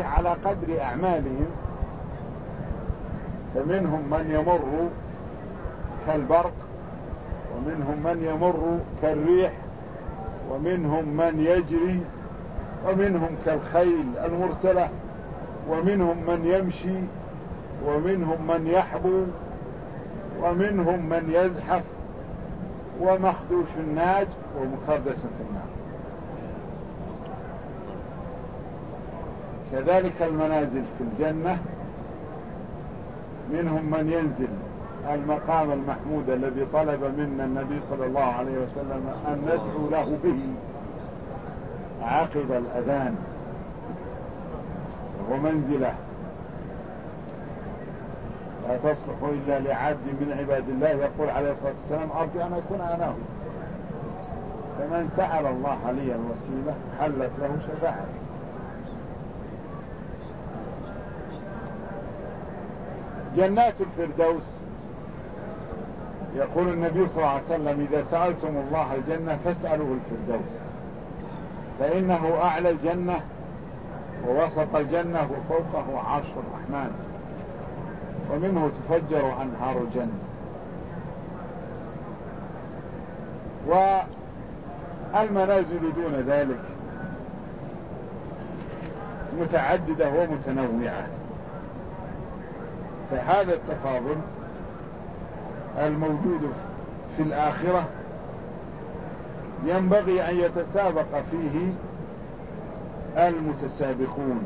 على قدر أعمالهم، فمنهم من يمر كالبرق، ومنهم من يمر كالريح، ومنهم من يجري، ومنهم كالخيل المرسلة، ومنهم من يمشي، ومنهم من يحبو، ومنهم من يزحف، ومخدوش الناج، ومكردس في النار. كذلك المنازل في الجنة، منهم من ينزل المقام المحمود الذي طلب منا النبي صلى الله عليه وسلم أن ندعو له به عقب الأذان، ومنزله لا تصلح إلا لعبد من عباد الله، يقول عليه الصلاة والسلام: أرجو أن أكون أنا هو. فمن سأل الله لي الوسيلة حلت له شفاعة. جنات الفردوس، يقول النبي صلى الله عليه وسلم: إذا سألتم الله الجنة فاسألوه الفردوس، فإنه أعلى الجنة ووسط الجنة وفوقه عرش الرحمن، ومنه تفجر أنهار الجنة. والمنازل دون ذلك متعددة ومتنوعة، فهذا التفاضل الموجود في الآخرة ينبغي أن يتسابق فيه المتسابقون.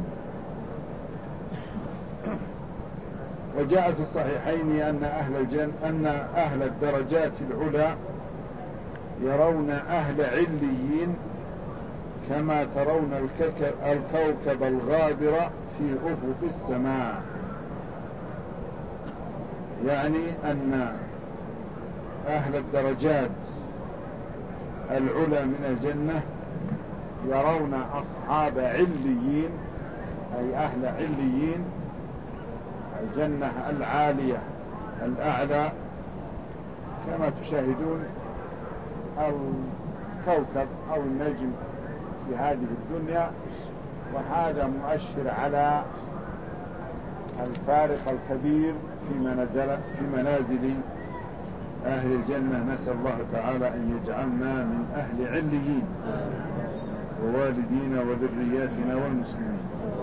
وجاء في الصحيحين أن أهل الدرجات العلى يرون أهل عليين كما ترون الكوكب الغابر في أفق السماء، يعني أن أهل الدرجات العلى من الجنة يرون أصحاب عليين، أي أهل عليين، الجنة العالية الأعلى، كما تشاهدون الكوكب أو النجم في هذه الدنيا. وهذا مؤشر على الفارق الكبير في منازل أهل الجنة. نسأل الله تعالى أن يجعلنا من أهل عليين، ووالدينا وذرياتنا والمسلمين.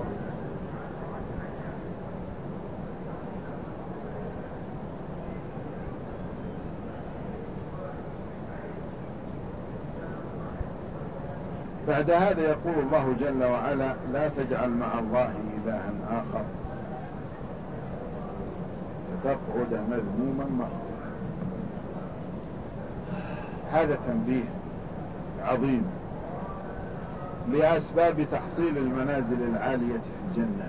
بعد هذا يقول الله جل وعلا: لا تجعل مع الله إلها آخر فتقعد مذموما مخذولا. هذا تنبيه عظيم لأسباب تحصيل المنازل العالية في الجنة،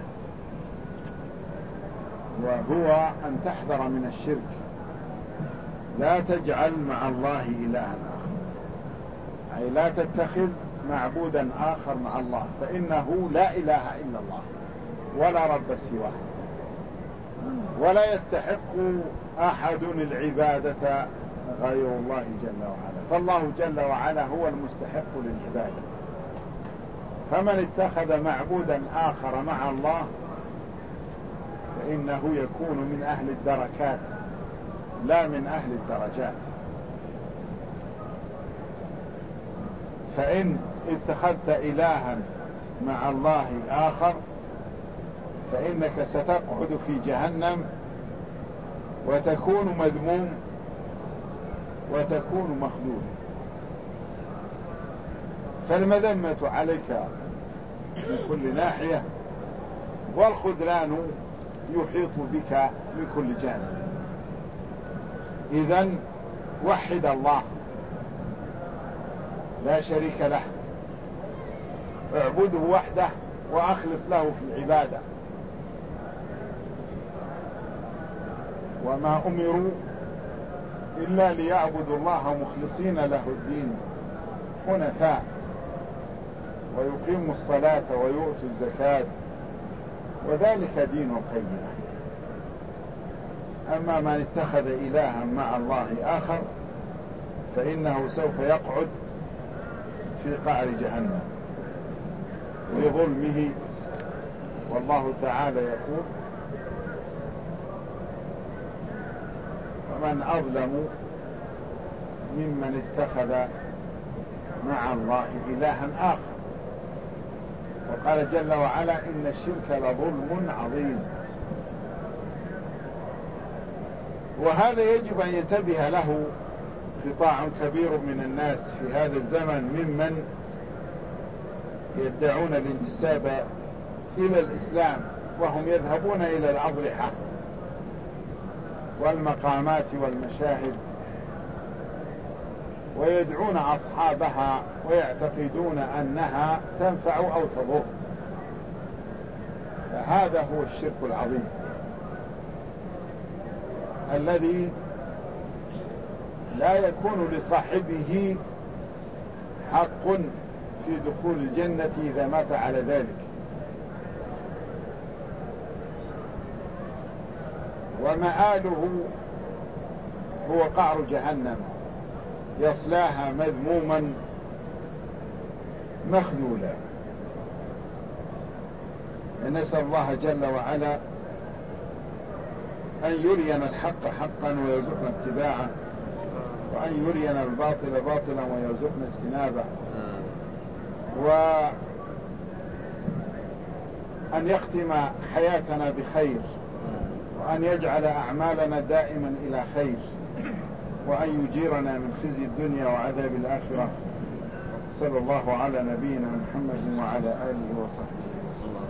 وهو أن تحذر من الشرك. لا تجعل مع الله إلها آخر، أي لا تتخذ معبودا آخر مع الله، فإنه لا إله إلا الله ولا رب سواه، ولا يستحق أحد العبادة غير الله جل وعلا، فالله جل وعلا هو المستحق للعبادة. فمن اتخذ معبودا آخر مع الله فإنه يكون من أهل الدركات لا من أهل الدرجات. فإن اتخذت إلها مع الله آخر فإنك ستقعد في جهنم وتكون مذموم وتكون مخذول. فالمذمة عليك من كل ناحية، والخذلان يحيط بك من كل جانب. إذن وحد الله لا شريك له، اعبده وحده وأخلص له في العبادة. وما أمروا إلا ليعبدوا الله مخلصين له الدين حنفاء، ويقيموا الصلاة ويؤتوا الزكاة، وذلك دين القيمة. أما من اتخذ إلها مع الله آخر فإنه سوف يقعد في قعر جهنم بظلمه والله تعالى يقول: ومن أظلم ممن اتخذ مع الله إلها آخر. وقال جل وعلا: إن الشرك لظلم عظيم. وهذا يجب أن ينتبه له قطاع كبير من الناس في هذا الزمن ممن يدعون الانتساب إلى الإسلام وهم يذهبون إلى الأضرحة والمقامات والمشاهد ويدعون أصحابها ويعتقدون أنها تنفع أو تضر. فهذا هو الشرك العظيم الذي لا يكون لصاحبه حق في دخول الجنة إذا مات على ذلك. ومآله هو قعر جهنم يصلاها مذموما مخذولا. نسأل الله جل وعلا أن يرينا الحق حقا ويرزقنا اتباعه، وأن يرينا الباطل باطلا ويرزقنا اجتنابه، وأن يختم حياتنا بخير، وأن يجعل أعمالنا دائما إلى خير، وأن يجيرنا من خزي الدنيا وعذاب الآخرة. صلى الله على نبينا محمد وعلى آله وصحبه وسلم.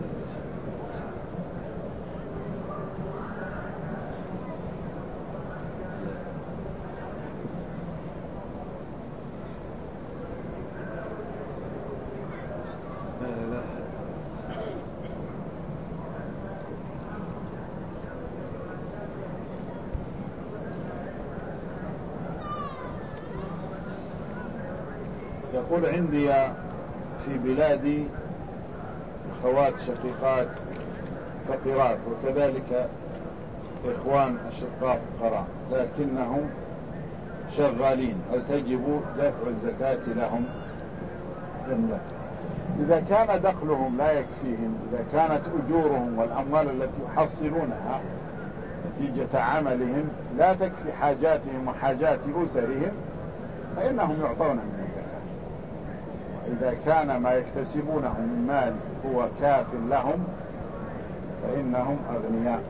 يقول: عندي في بلادي أخوات شقيقات فقيرات وكذلك إخوان أشقاء فقراء لكنهم شغالين، هل تجب دفع الزكاة لهم أم لا؟ إذا كان دخلهم لا يكفيهم، إذا كانت أجورهم والأموال التي يحصلونها نتيجة عملهم لا تكفي حاجاتهم وحاجات أسرهم فإنهم يعطون من الزكاة. إذا كان ما يكتسبونه من مال هو كاف لهم فإنهم أغنياء.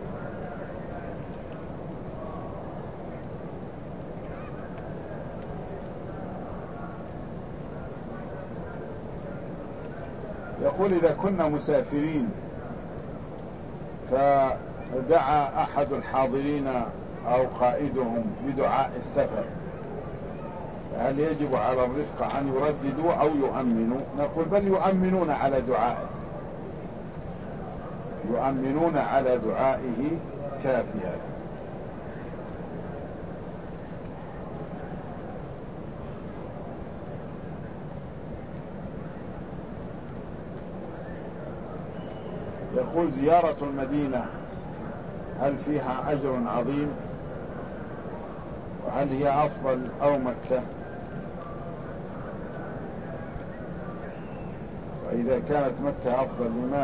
يقول: إذا كنا مسافرين فدعا أحد الحاضرين أو قائدهم بدعاء السفر، هل يجب على الرفقة أن يرددوا أو يؤمنوا؟ نقول: بل يؤمنون على دعائه، يؤمنون على دعائه كافيا. يقول: زيارة المدينة هل فيها أجر عظيم؟ وهل هي أفضل أو مكة؟ وإذا كانت مكة أفضل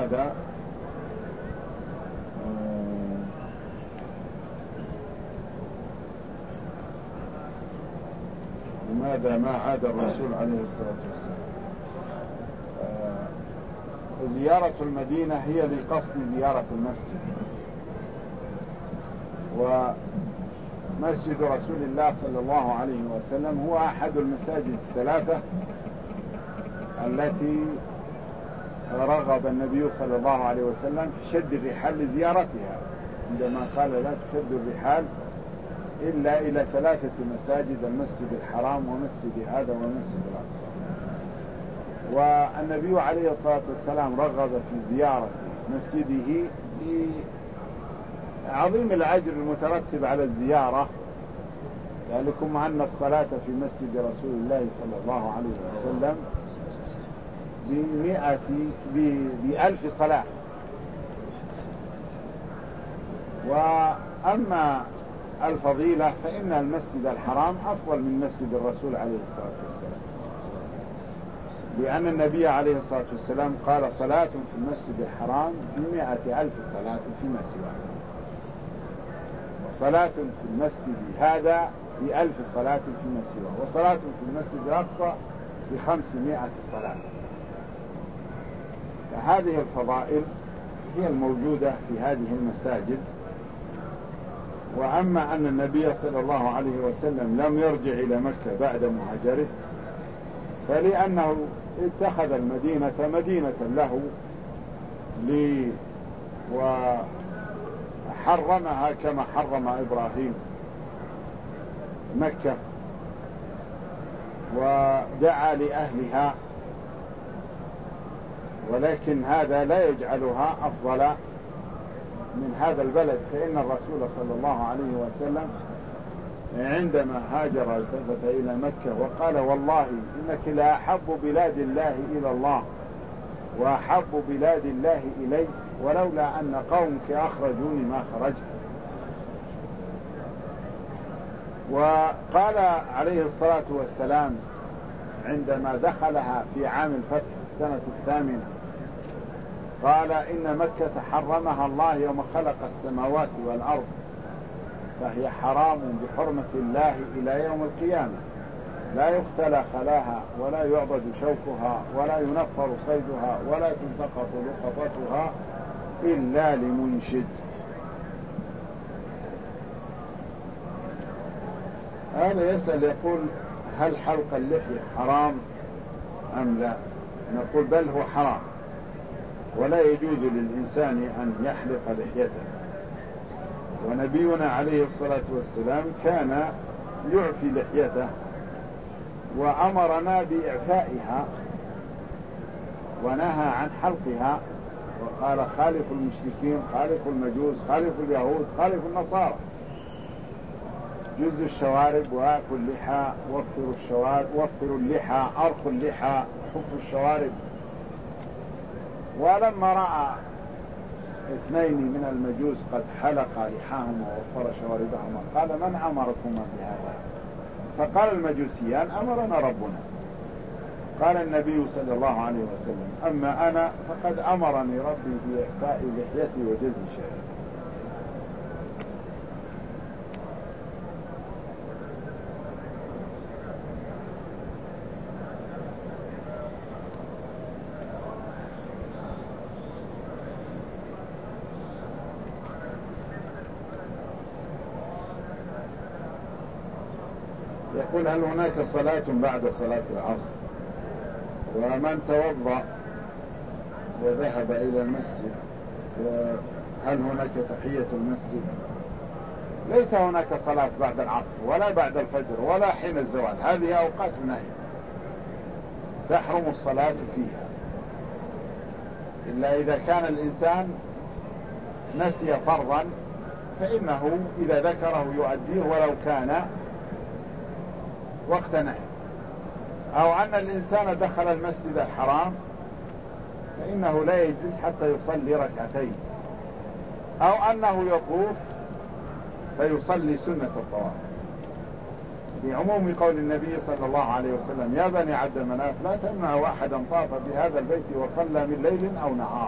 لماذا ما عاد الرسول عليه الصلاة والسلام؟ زيارة المدينة هي لقصد زيارة المسجد، ومسجد رسول الله صلى الله عليه وسلم هو أحد المساجد الثلاثة التي رغب النبي صلى الله عليه وسلم في شد الرحال لزيارتها، عندما قال: لا تشد الرحال إلا إلى ثلاثة مساجد: المسجد الحرام ومسجد هذا ومسجد الأقصى. والنبي عليه الصلاة والسلام رغب في زيارة مسجده لعظيم الأجر المترتب على الزيارة، ذلكم أن الصلاة في مسجد رسول الله صلى الله عليه وسلم ب1000 صلاة. وأما الفضيلة فإن المسجد الحرام أفضل من مسجد الرسول عليه الصلاة والسلام، لأن النبي عليه الصلاة والسلام قال صلاة في المسجد الحرام ب100,000 صلاة فيما سواه، وصلاة في المسجد هذا ب1000 صلاة فيما سواه، وصلاة في المسجد الأقصى ب500 صلاة. فهذه الفضائل هي الموجودة في هذه المساجد. وأما أن النبي صلى الله عليه وسلم لم يرجع إلى مكة بعد مهاجره، فلأنه اتخذ المدينة مدينة له وحرمها كما حرم إبراهيم مكة، ودعا لأهلها، ولكن هذا لا يجعلها أفضل من هذا البلد. فإن الرسول صلى الله عليه وسلم عندما هاجر التفت إلى مكة وقال والله إنك لأحب بلاد الله إلى الله وأحب بلاد الله إلي، ولولا أن قومك أخرجوني ما خرجت. وقال عليه الصلاة والسلام عندما دخلها في عام الفتح السنة 8، قال إن مكة حرمها الله يوم خلق السماوات والأرض، فهي حرام بحرمة الله إلى يوم القيامة، لا يختلى خلاها ولا يعبد شوكها ولا ينفر صيدها ولا تلتقط لقطتها إلا لمنشد. هذا يسأل يقول هل حلق اللحية حرام أم لا؟ نقول بل هو حرام، ولا يجوز للإنسان أن يحلق لحيته. ونبينا عليه الصلاة والسلام كان يعفي لحيته وأمرنا بإعفائها ونهى عن حلقها، وقال خالف المشركين، خالف المجوس، خالف اليهود، خالف النصارى. جزوا الشوارب وآكوا اللحى، وفروا الشوارب، وفروا اللحى، أرخوا اللحى، حفوا الشوارب. ولما رأى 2 من المجوس قد حلق لحاهما ووفر شواربهما قال من أمركما بهذا؟ فقال المجوسيان أمرنا ربنا. قال النبي صلى الله عليه وسلم أما أنا فقد أمرني ربي بإعفاء لحيتي وجز شعري. يقول هل هناك صلاة بعد صلاة العصر؟ ومن توضأ وذهب إلى المسجد هل هناك تحية المسجد؟ ليس هناك صلاة بعد العصر ولا بعد الفجر ولا حين الزوال، هذه أوقات نهي تحرم الصلاة فيها، إلا إذا كان الإنسان نسي فرضا فإنه إذا ذكره يؤديه ولو كان وقت نهي. أو أن الإنسان دخل المسجد الحرام فإنه لا يجلس حتى يصلي ركعتين، أو أنه يطوف فيصلي سنة الطواف، بعموم قول النبي صلى الله عليه وسلم يا بني عبد مناف لا تمنعوا أحدا طاف بهذا البيت وصلى من ليل أو نهار.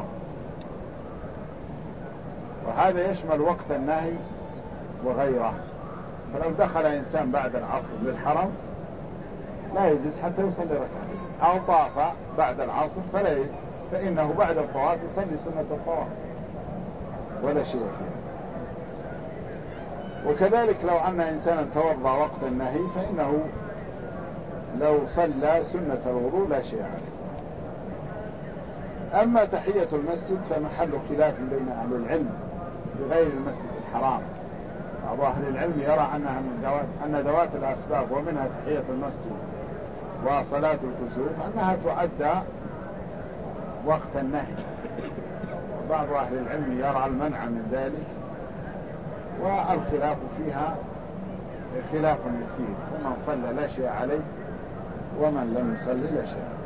وهذا يشمل وقت النهي وغيره. فلو دخل إنسان بعد العصر للحرم لا يجلس حتى يصلي ركعتين، أو طاف بعد العصر فإنه بعد الطواف يصلي سنة الطواف ولا شيء فيها. وكذلك لو أن إنسانا توضأ وقت النهي فإنه لو صلى سنة الوضوء لا شيء عليه. أما تحية المسجد فمحل خلاف بين أهل العلم بغير المسجد الحرام. بعض أهل العلم يرى أنها أن ذوات الأسباب ومنها تحية المسجد وصلاة الكسوف أنها تؤدى وقت النهي، وبعض أهل العلم يرى المنع من ذلك، والخلاف فيها خلاف يسير، ومن صلى لا شيء عليه ومن لم يصلي لا شيء عليه.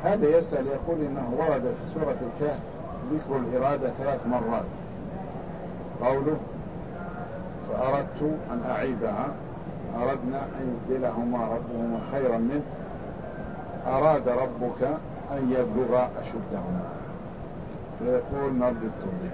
هذا يسأل يقول إنه ورد في سورة الكهف ذكر الإرادة 3 مرات. قوله فأردت أن أعيبها، أردنا أن يبدلهما ربهما خيرا منه، أراد ربك أن يبلغ أشدهما، فيقول نرجو التوضيح.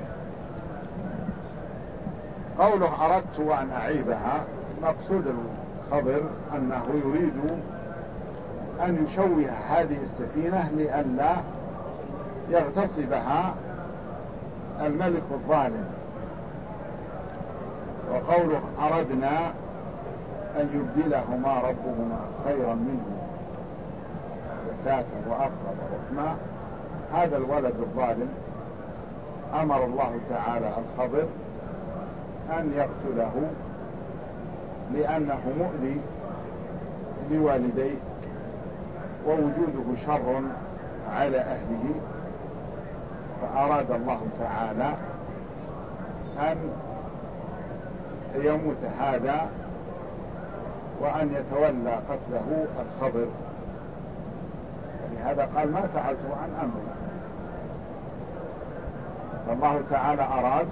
قوله أردت أن أعيبها، مقصود الخضر أنه يريد أن يشوه هذه السفينة لئلا يغتصبها الملك الظالم. وقوله أردنا أن يبدلهما ربهما خيرا منه زكاة وأقرب رحمة، هذا الولد الظالم أمر الله تعالى الخضر أن يقتله لأنه مؤذي لوالديه ووجوده شر على أهله، فأراد الله تعالى أن يموت هذا وأن يتولى قتله الخضر، ولهذا قال ما فعلته عن أمري. فالله تعالى أراد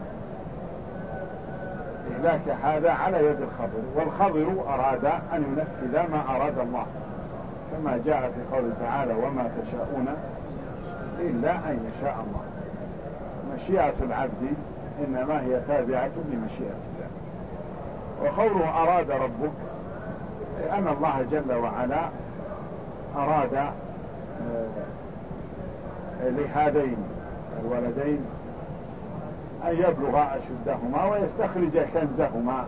إهلاك هذا على يد الخضر، والخضر أراد أن ينفذ ما أراد الله، كما جاء في قوله تعالى وما تشاءون إلا أن يشاء الله. مشيئة العبد إنما هي تابعة لمشيئة الله. وقوله أراد ربك أن الله جل وعلا أراد لهذين الولدين أن يبلغ أشدهما ويستخرج كنزهما،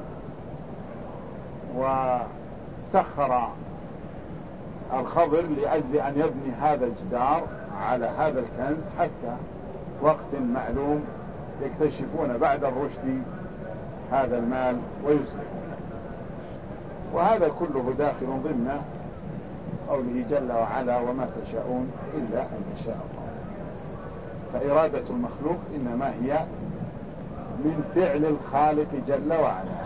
وسخر الخضر لأجل أن يبني هذا الجدار على هذا الكنز حتى وقت معلوم يكتشفون بعد الرشد هذا المال ويصلحونه. وهذا كله داخل ضمن قوله جل وعلا وما تشاءون إلا أن يشاء الله. فإرادة المخلوق إنما هي من فعل الخالق جل وعلا.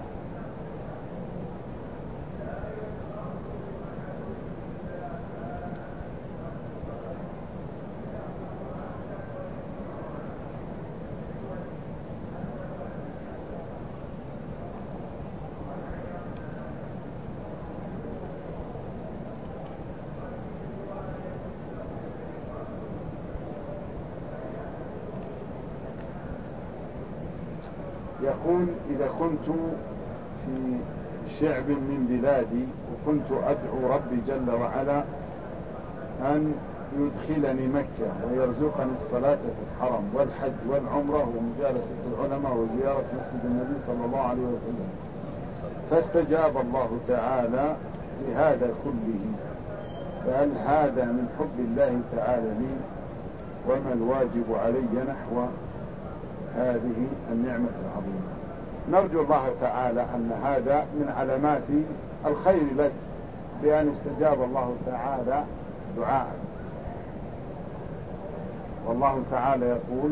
يقول إذا كنت في شعب من بلادي وكنت أدعو ربي جل وعلا أن يدخلني مكة ويرزقني الصلاة في الحرم والحج والعمرة ومجالسة العلماء وزيارة مسجد النبي صلى الله عليه وسلم، فاستجاب الله تعالى لهذا كله، فهل هذا من حب الله تعالى لي؟ وما الواجب علي نحو هذه النعمة العظيمة؟ نرجو الله تعالى أن هذا من علامات الخير لك بأن استجاب الله تعالى دعاءك. والله تعالى يقول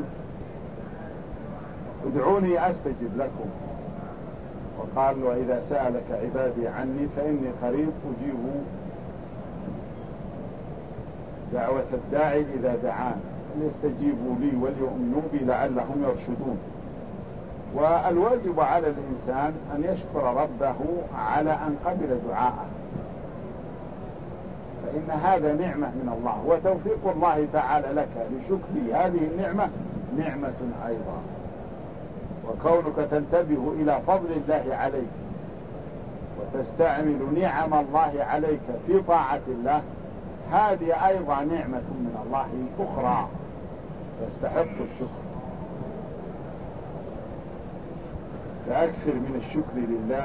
ادعوني أستجب لكم، وقال وإذا سألك عبادي عني فإني قريب أجيب دعوة الداعي إذا دعان ليستجيبوا لي وليؤمنوا بي لعلهم يرشدون. والواجب على الإنسان أن يشكر ربه على أن قبل دعاءه، فإن هذا نعمة من الله وتوفيق الله تعالى لك لشكر هذه النعمة نعمة أيضا. وكونك تنتبه إلى فضل الله عليك وتستعمل نعم الله عليك في طاعة الله، هذه أيضا نعمة من الله أخرى تستحق الشكر. فأكثر من الشكر لله.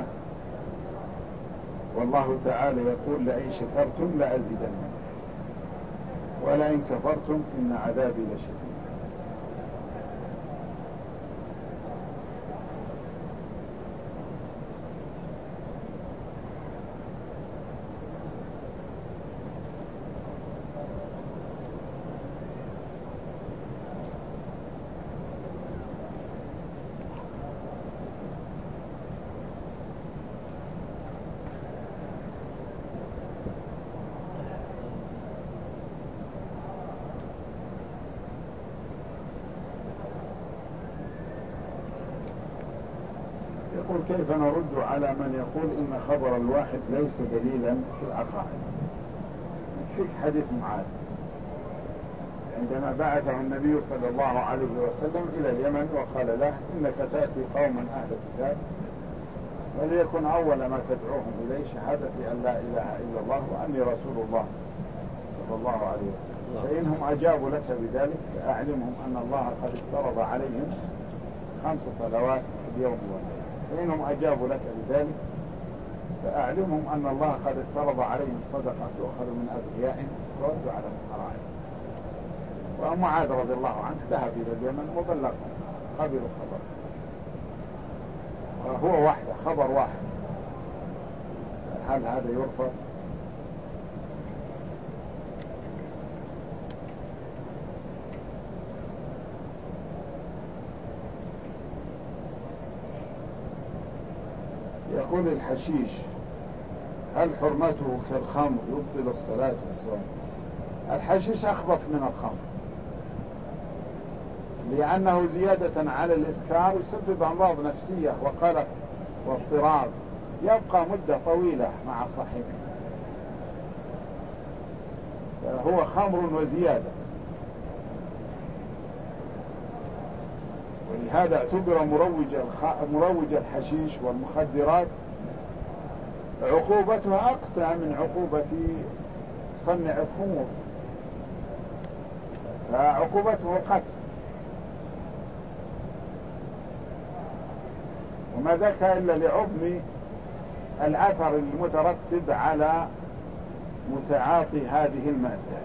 والله تعالى يقول لئن شكرتم لأزيدنكم ولئن كفرتم إن عذابي لشديد. يقول كيف نرد على من يقول إن خبر الواحد ليس دليلا في العقائد؟ فيك حديث معاذ عندما بعثه النبي صلى الله عليه وسلم إلى اليمن وقال له إنك تأتي قوما أهل الكتاب وليكن أول ما تدعوهم إليه شهادة أن لا إله إلا الله وأني رسول الله صلى الله عليه وسلم، فإنهم أجابوا لك بذلك فأعلمهم أن الله قد افترض عليهم 5 صلوات في اليوم والليل. فإنهم أجابوا لك بذلك فأعلمهم أن الله قد افترض عليهم صدقة تؤخذ من أغنيائهم ترد على الفقراء. ومعاذ رضي الله عنه ذهب إلى اليمن وبلغهم، قبلوا الخبر، وهو واحدة خبر واحد. هل هذا يرفض؟ يقول الحشيش هل حرمته كالخمر يبطل الصلاة والصوم؟ الحشيش أخبث من الخمر لأنه زيادة على الإسكار يسبب أمراض نفسية وقلق واضطراب يبقى مدة طويلة مع صاحبه، فهو خمر وزيادة. ولهذا اعتبر مروج الحشيش والمخدرات عقوبتها أقسى من عقوبة صنع الخمور، فعقوبته قتل. وما ذاك إلا لعظم الأثر المترتب على متعاطي هذه المادة.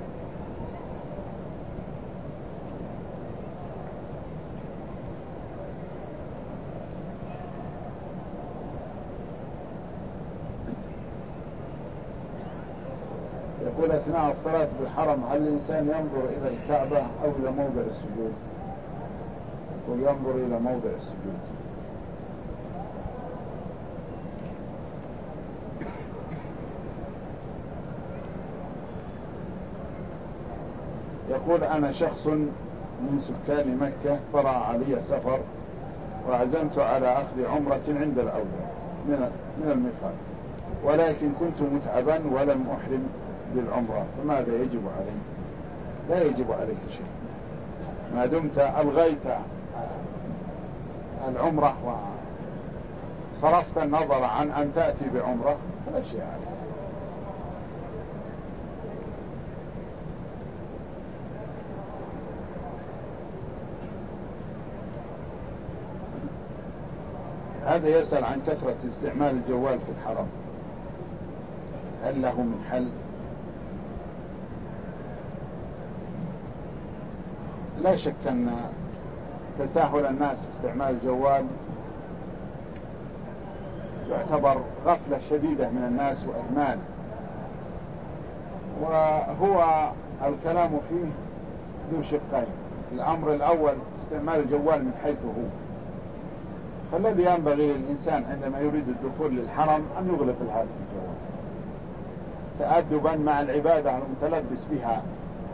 يقول أثناء الصلاة بالحرم هل الإنسان ينظر إلى الكعبة أو إلى موضع السجود؟ يقول ينظر إلى موضع السجود. يقول أنا شخص من سكان مكة طرأ علي سفر وعزمت على أخذ عمرة عند الأول من الميقات، ولكن كنت متعبا ولم أحرم بالعمرة، فماذا يجب علي؟ لا يجب عليك شيء ما دمت ألغيت العمرة وصرفت النظر عن أن تأتي بعمرة فلا شيء عليك. هذا يسأل عن كثرة استعمال الجوال في الحرم، هل له من حل؟ لا شك أن تساهل الناس في استعمال الجوال يعتبر غفلة شديدة من الناس وإهمال، وهو الكلام فيه ذو شقين. الأمر الأول استعمال الجوال من حيث هو، فالذي ينبغي للإنسان عندما يريد الدخول للحرم أن يغلق الهاتف الجوال تأدبا مع العبادة المتلبس بها،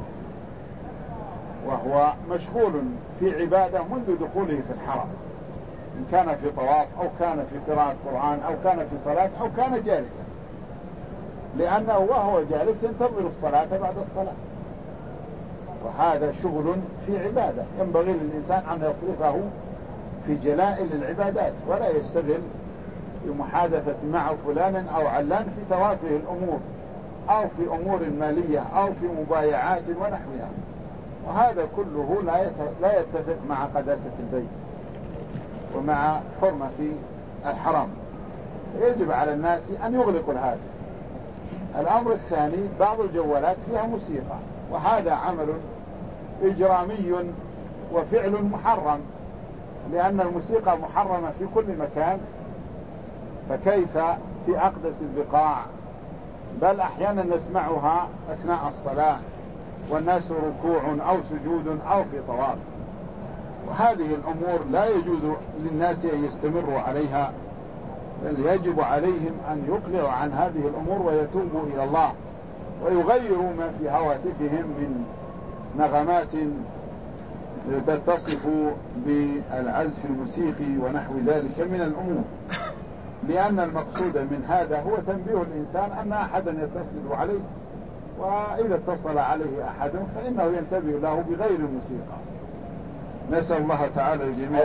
وهو مشغول في عبادة منذ دخوله في الحرم، إن كان في طواف أو كان في قراءة قرآن أو كان في صلاة أو كان جالسا، لأنه وهو جالس ينتظر الصلاة بعد الصلاة، وهذا شغل في عبادة ينبغي للإنسان أن يصرفه في جلائل العبادات، ولا يشتغل بمحادثة مع فلان أو علان في توافه الأمور أو في أمور مالية أو في مبايعات ونحوها، وهذا كله لا يتفق مع قداسة البيت ومع حرمة الحرام. يجب على الناس أن يغلقوا الهاتف. الأمر الثاني بعض الجوالات فيها موسيقى، وهذا عمل إجرامي وفعل محرم، لأن الموسيقى محرمة في كل مكان، فكيف في أقدس البقاع؟ بل أحيانا نسمعها أثناء الصلاة والناس ركوع أو سجود أو في طواف، وهذه الأمور لا يجوز للناس أن يستمروا عليها، بل يجب عليهم أن يقلعوا عن هذه الأمور ويتوبوا إلى الله ويغيروا ما في هواتفهم من نغمات تتصف بالعزف الموسيقي ونحو ذلك من الأمور، لأن المقصود من هذا هو تنبيه الإنسان أن أحدا يتصل عليه، وإذا اتصل عليه أحد فإنه ينتبه له بغير الموسيقى. نسأل الله تعالى الجميع.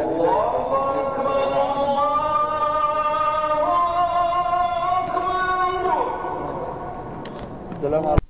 السلام عليكم.